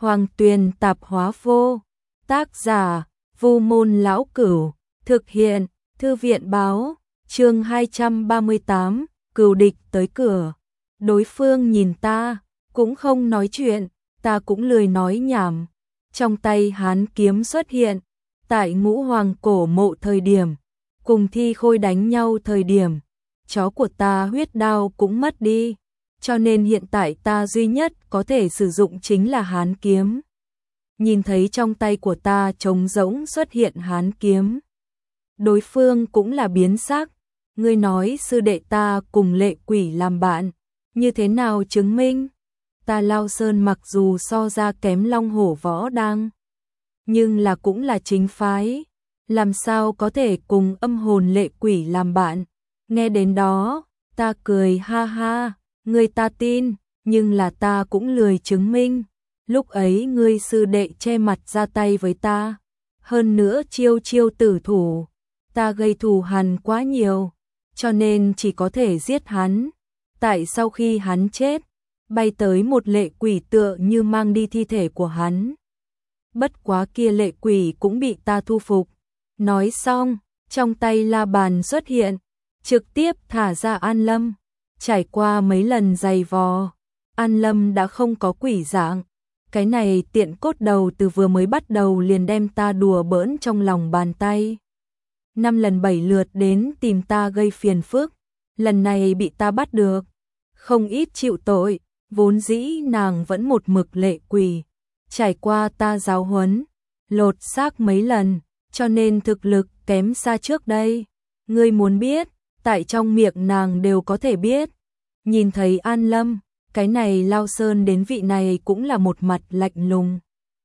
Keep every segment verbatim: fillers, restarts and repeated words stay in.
Hoàng Tuyền Tạp Hóa Vô. Tác giả: Vu Môn Lão Cửu. Thực hiện: Thư viện báo. Chương hai trăm ba mươi tám, cừu địch tới cửa. Đối phương nhìn ta, cũng không nói chuyện, ta cũng lười nói nhảm. Trong tay hán kiếm xuất hiện, tại Ngũ Hoàng cổ mộ thời điểm, cùng Thi Khôi đánh nhau thời điểm, chó của ta huyết đao cũng mất đi, cho nên hiện tại ta duy nhất có thể sử dụng chính là hán kiếm. Nhìn thấy trong tay của ta trống rỗng xuất hiện hán kiếm, đối phương cũng là biến sắc. Ngươi nói sư đệ ta cùng lệ quỷ làm bạn, như thế nào chứng minh? Ta Lao Sơn mặc dù so ra kém Long Hổ Võ Đang, nhưng là cũng là chính phái, làm sao có thể cùng âm hồn lệ quỷ làm bạn? Nghe đến đó, ta cười ha ha, ngươi ta tin, nhưng là ta cũng lười chứng minh. Lúc ấy ngươi sư đệ che mặt ra tay với ta, hơn nữa chiêu chiêu tử thủ, ta gây thù hằn quá nhiều, cho nên chỉ có thể giết hắn. Tại sau khi hắn chết, bay tới một lệ quỷ tựa như mang đi thi thể của hắn. Bất quá kia lệ quỷ cũng bị ta thu phục. Nói xong, trong tay la bàn xuất hiện, trực tiếp thả ra An Lâm. Trải qua mấy lần giày vò, An Lâm đã không có quỷ dạng. Cái này tiện cốt đầu từ vừa mới bắt đầu liền đem ta đùa bỡn trong lòng bàn tay. Năm lần bảy lượt đến tìm ta gây phiền phức, lần này bị ta bắt được, không ít chịu tội. Vốn dĩ nàng vẫn một mực lệ quỷ, trải qua ta giáo huấn, lột xác mấy lần, cho nên thực lực kém xa trước đây. Ngươi muốn biết, tại trong miệng nàng đều có thể biết. Nhìn thấy An Lâm, cái này Lao Sơn đến vị này cũng là một mặt lạnh lùng.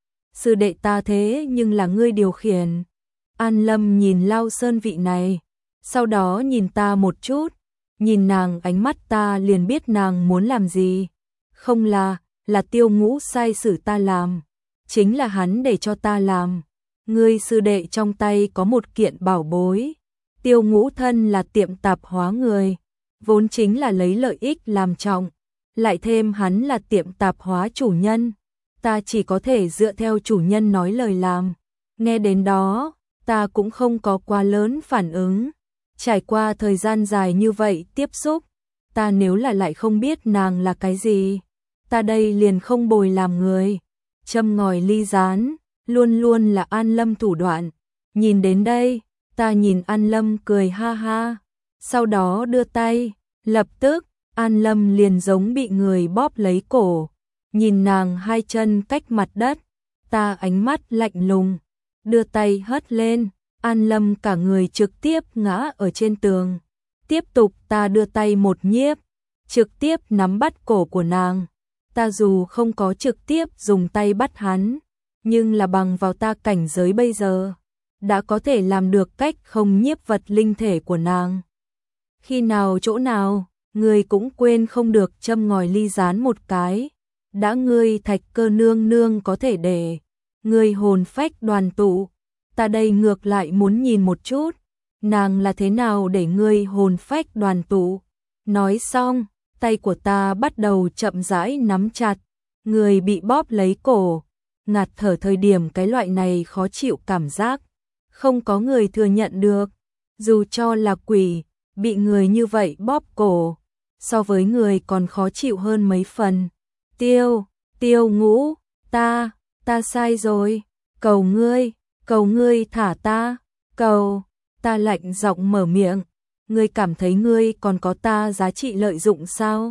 Sư đệ ta thế nhưng là ngươi điều khiển. An Lâm nhìn Lao Sơn vị này, sau đó nhìn ta một chút, nhìn nàng ánh mắt ta liền biết nàng muốn làm gì. Không là, là Tiêu Ngũ sai sử ta làm, chính là hắn để cho ta làm. Ngươi sư đệ trong tay có một kiện bảo bối. Tiêu Ngũ thân là tiệm tạp hóa người, vốn chính là lấy lợi ích làm trọng, lại thêm hắn là tiệm tạp hóa chủ nhân, ta chỉ có thể dựa theo chủ nhân nói lời làm. Nghe đến đó, ta cũng không có quá lớn phản ứng. Trải qua thời gian dài như vậy tiếp xúc, ta nếu là lại không biết nàng là cái gì, ta đây liền không bồi làm người. Châm ngòi ly gián, luôn luôn là An Lâm thủ đoạn. Nhìn đến đây, ta nhìn An Lâm cười ha ha, sau đó đưa tay, lập tức, An Lâm liền giống bị người bóp lấy cổ. Nhìn nàng hai chân cách mặt đất, ta ánh mắt lạnh lùng, đưa tay hất lên, An Lâm cả người trực tiếp ngã ở trên tường. Tiếp tục ta đưa tay một nhiếp, trực tiếp nắm bắt cổ của nàng. Ta dù không có trực tiếp dùng tay bắt hắn, nhưng là bằng vào ta cảnh giới bây giờ, đã có thể làm được cách không nhiếp vật linh thể của nàng. Khi nào chỗ nào, ngươi cũng quên không được châm ngòi ly gián một cái. Đã ngươi Thạch Cơ nương nương có thể để ngươi hồn phách đoàn tụ, ta đây ngược lại muốn nhìn một chút, nàng là thế nào để ngươi hồn phách đoàn tụ. Nói xong, tay của ta bắt đầu chậm rãi nắm chặt, người bị bóp lấy cổ, ngạt thở thời điểm cái loại này khó chịu cảm giác, không có người thừa nhận được. Dù cho là quỷ, bị người như vậy bóp cổ, so với người còn khó chịu hơn mấy phần. Tiêu, Tiêu Ngũ, ta, ta sai rồi, cầu ngươi, cầu ngươi thả ta, cầu, ta lạnh giọng mở miệng. Ngươi cảm thấy ngươi còn có ta giá trị lợi dụng sao?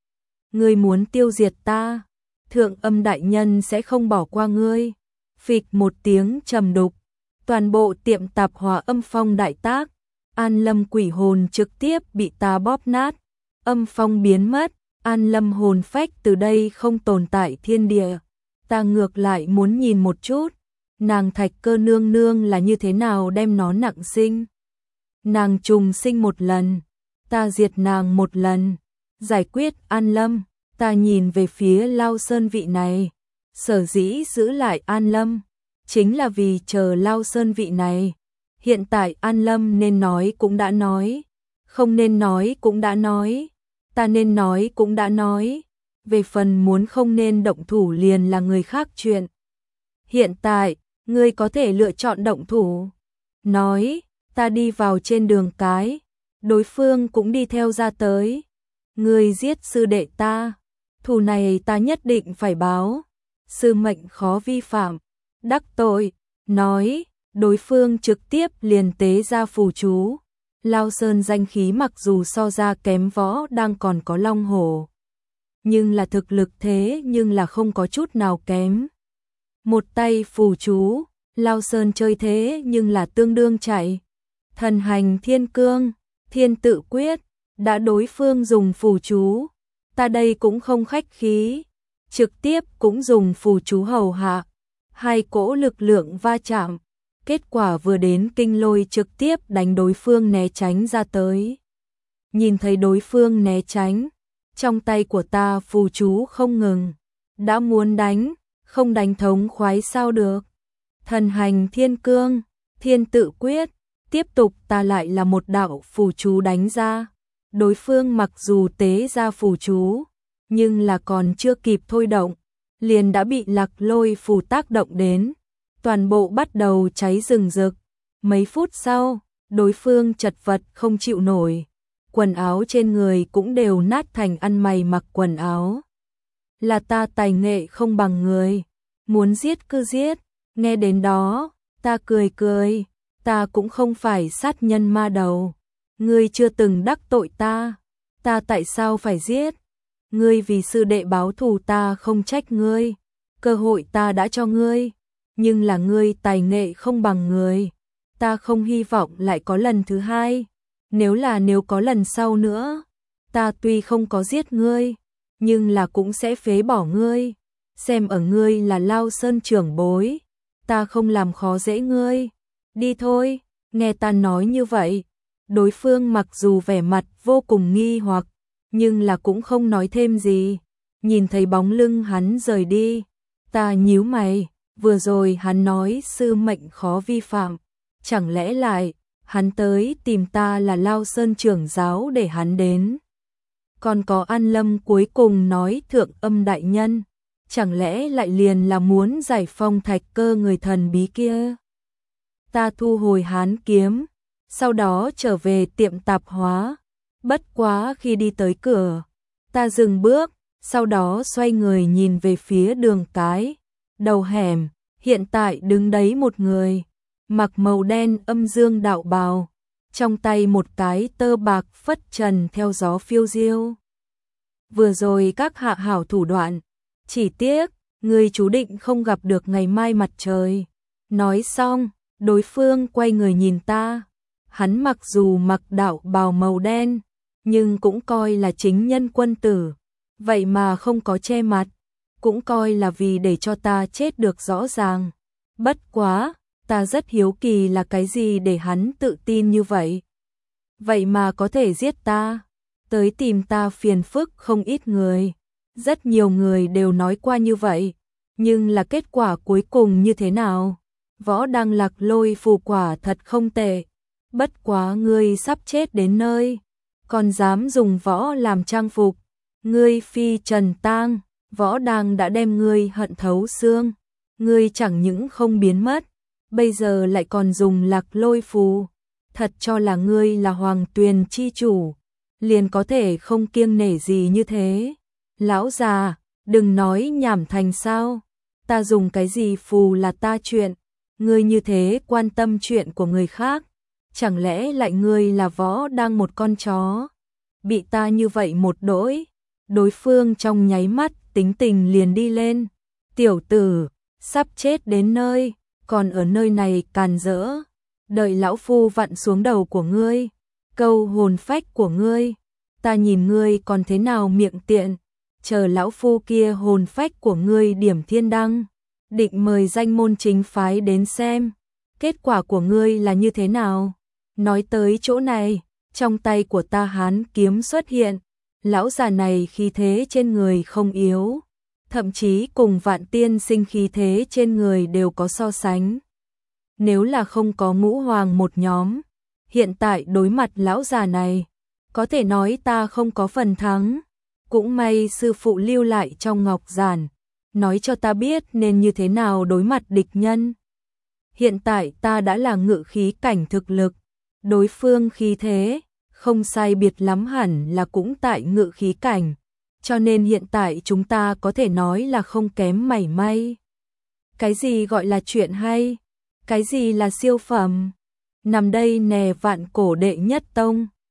Ngươi muốn tiêu diệt ta, Thượng Âm đại nhân sẽ không bỏ qua ngươi. Phịch một tiếng trầm đục, toàn bộ tiệm tạp hóa âm phong đại tác, An Lâm quỷ hồn trực tiếp bị ta bóp nát, âm phong biến mất, An Lâm hồn phách từ đây không tồn tại thiên địa. Ta ngược lại muốn nhìn một chút, nàng Thạch Cơ nương nương là như thế nào đem nó nặng sinh. Nàng trùng sinh một lần, ta diệt nàng một lần, giải quyết An Lâm. Ta nhìn về phía Lao Sơn vị này, sở dĩ giữ lại An Lâm, chính là vì chờ Lao Sơn vị này. Hiện tại An Lâm nên nói cũng đã nói, không nên nói cũng đã nói, ta nên nói cũng đã nói. về phần muốn không nên động thủ liền là người khác chuyện. Hiện tại, ngươi có thể lựa chọn động thủ. Nói, ta đi vào trên đường cái, đối phương cũng đi theo ra tới. Ngươi giết sư đệ ta, thù này ta nhất định phải báo. Sư mệnh khó vi phạm, đắc tội. Nói, đối phương trực tiếp liền tế ra phù chú. Lao Sơn danh khí mặc dù so ra kém Võ đang còn có Long Hổ, nhưng là thực lực thế nhưng là không có chút nào kém. Một tay phù chú, Lao Sơn chơi thế nhưng là tương đương chạy. Thần hành thiên cương, thiên tự quyết, đã đối phương dùng phù chú, ta đây cũng không khách khí, trực tiếp cũng dùng phù chú hầu hạ. Hai cỗ lực lượng va chạm, kết quả vừa đến kinh lôi trực tiếp đánh đối phương né tránh ra tới. Nhìn thấy đối phương né tránh, trong tay của ta phù chú không ngừng, đã muốn đánh, không đánh thống khoái sao được. Thần hành thiên cương, thiên tự quyết, tiếp tục ta lại là một đạo phù chú đánh ra. Đối phương mặc dù tế ra phù chú, nhưng là còn chưa kịp thôi động, liền đã bị lạc lôi phù tác động đến. Toàn bộ bắt đầu cháy rừng rực. Mấy phút sau, đối phương chật vật không chịu nổi. Quần áo trên người cũng đều nát thành ăn mày mặc quần áo. Là ta tài nghệ không bằng người, muốn giết cứ giết. Nghe đến đó, ta cười cười, ta cũng không phải sát nhân ma đầu. Ngươi chưa từng đắc tội ta, ta tại sao phải giết? Ngươi vì sư đệ báo thù ta không trách ngươi, cơ hội ta đã cho ngươi, nhưng là ngươi tài nghệ không bằng người, ta không hy vọng lại có lần thứ hai. Nếu là nếu có lần sau nữa, ta tuy không có giết ngươi, nhưng là cũng sẽ phế bỏ ngươi, xem ở ngươi là Lao Sơn trưởng bối, ta không làm khó dễ ngươi. Đi thôi. Nghe ta nói như vậy, đối phương mặc dù vẻ mặt vô cùng nghi hoặc, nhưng là cũng không nói thêm gì. Nhìn thấy bóng lưng hắn rời đi, ta nhíu mày, vừa rồi hắn nói sư mệnh khó vi phạm, chẳng lẽ lại hắn tới tìm ta là Lao Sơn trưởng giáo để hắn đến. Còn có An Lâm cuối cùng nói thượng âm đại nhân, chẳng lẽ lại liền là muốn giải phong thạch cơ người thần bí kia. Ta thu hồi hán kiếm, sau đó trở về tiệm tạp hóa. Bất quá khi đi tới cửa, ta dừng bước, sau đó xoay người nhìn về phía đường cái. Đầu hẻm, hiện tại đứng đấy một người, mặc màu đen âm dương đạo bào, trong tay một cái tơ bạc phất trần theo gió phiêu diêu. Vừa rồi các hạ hảo thủ đoạn, chỉ tiếc, người chú định không gặp được ngày mai mặt trời. Nói xong, đối phương quay người nhìn ta. Hắn mặc dù mặc đạo bào màu đen, nhưng cũng coi là chính nhân quân tử, vậy mà không có che mặt, cũng coi là vì để cho ta chết được rõ ràng. Bất quá, ta rất hiếu kỳ là cái gì để hắn tự tin như vậy. Vậy mà có thể giết ta, tới tìm ta phiền phức không ít người. Rất nhiều người đều nói qua như vậy, nhưng là kết quả cuối cùng như thế nào? Võ Đăng Lạc Lôi phù quả thật không tệ. Bất quá ngươi sắp chết đến nơi, còn dám dùng võ làm trang phục. Ngươi phi trần tang, Võ Đăng đã đem ngươi hận thấu xương. Ngươi chẳng những không biến mất, bây giờ lại còn dùng lạc lôi phù. Thật cho là ngươi là hoàng tuyền chi chủ, liền có thể không kiêng nể gì như thế. Lão già, đừng nói nhảm thành sao. Ta dùng cái gì phù là ta chuyện, ngươi như thế quan tâm chuyện của người khác. Chẳng lẽ lại ngươi là Võ Đăng một con chó? Bị ta như vậy một đỗi, đối phương trong nháy mắt tính tình liền đi lên. Tiểu tử, sắp chết đến nơi, còn ở nơi này càn rỡ. Đợi lão phu vặn xuống đầu của ngươi, câu hồn phách của ngươi. Ta nhìn ngươi còn thế nào miệng tiện, chờ lão phu kia hồn phách của ngươi điểm thiên đăng, định mời danh môn chính phái đến xem, kết quả của ngươi là như thế nào. Nói tới chỗ này, trong tay của ta hán kiếm xuất hiện, lão già này khí thế trên người không yếu, thậm chí cùng Vạn Tiên Sinh khí thế trên người đều có so sánh. Nếu là không có ngũ hoàng một nhóm, hiện tại đối mặt lão già này, có thể nói ta không có phần thắng. Cũng may sư phụ lưu lại trong ngọc giản, nói cho ta biết nên như thế nào đối mặt địch nhân. Hiện tại ta đã là ngự khí cảnh thực lực, đối phương khí thế, không sai biệt lắm hẳn là cũng tại ngự khí cảnh, cho nên hiện tại chúng ta có thể nói là không kém mảy may. Cái gì gọi là chuyện hay? Cái gì là siêu phẩm? Nằm đây nè vạn cổ đệ nhất tông.